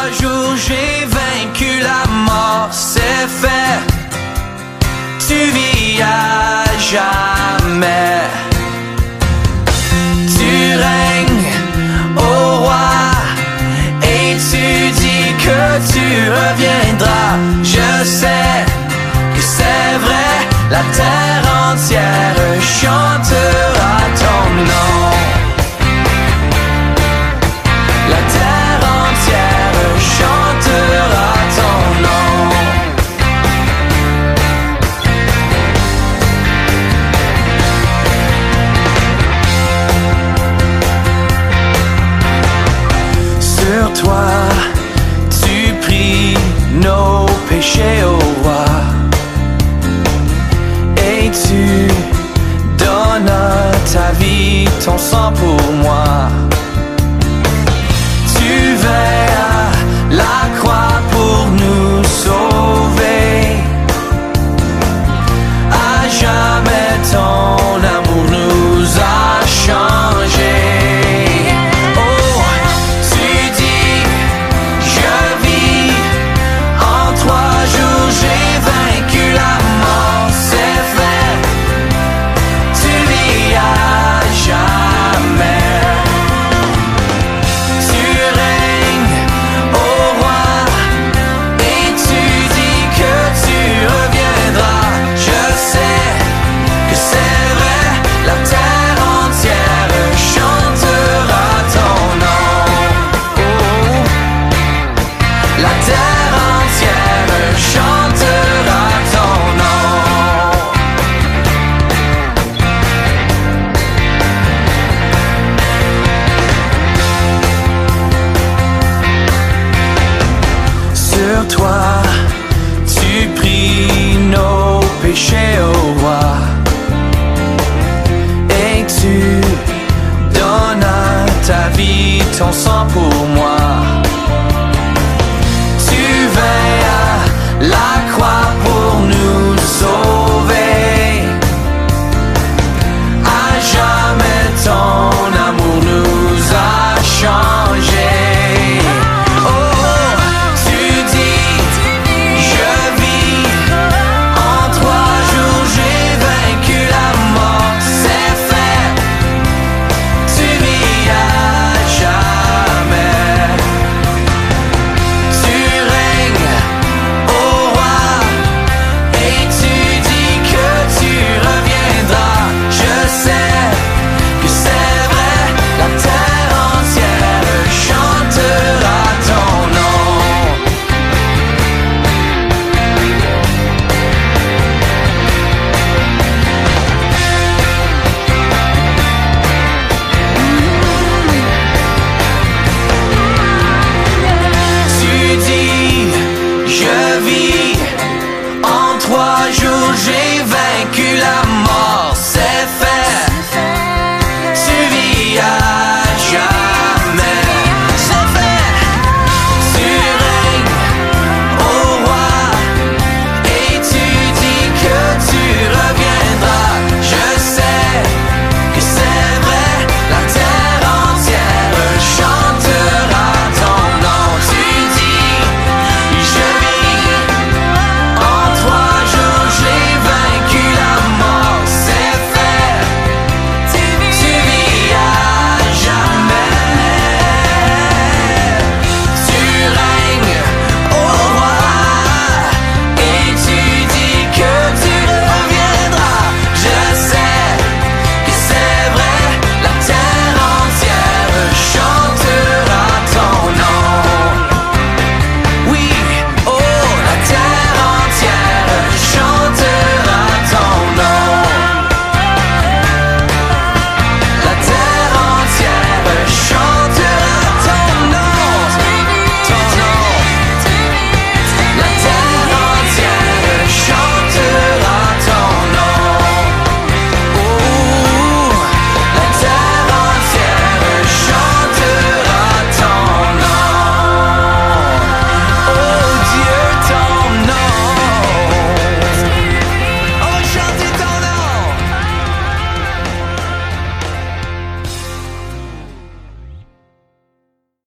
jours j'ai vaincu la mort, c'est fait. Tu vis à jamais. Tu règnes, ô roi, et tu dis que tu reviendras. Je sais que c'est vrai, la terre entière chantera ton nom. La terre entière chantera ton nom. Sur toi, tu pries nos péchés au roi, et tu donnes ta vie, ton sang pour moi. Tu vas à la croix pour nous sauver. À jamais ton amour nous a changés. Oh, tu dis, je vis, en 3 jours j'ai vaincu la mort, c'est fait. Tu vis à jamais. Toi, tu pries nos péchés au roi, et tu donnes ta vie, ton sang pour moi. Tu vas à la croix pour nous sauver. À jamais ton amour nous a changés. En 3 jours j'ai vaincu la mort.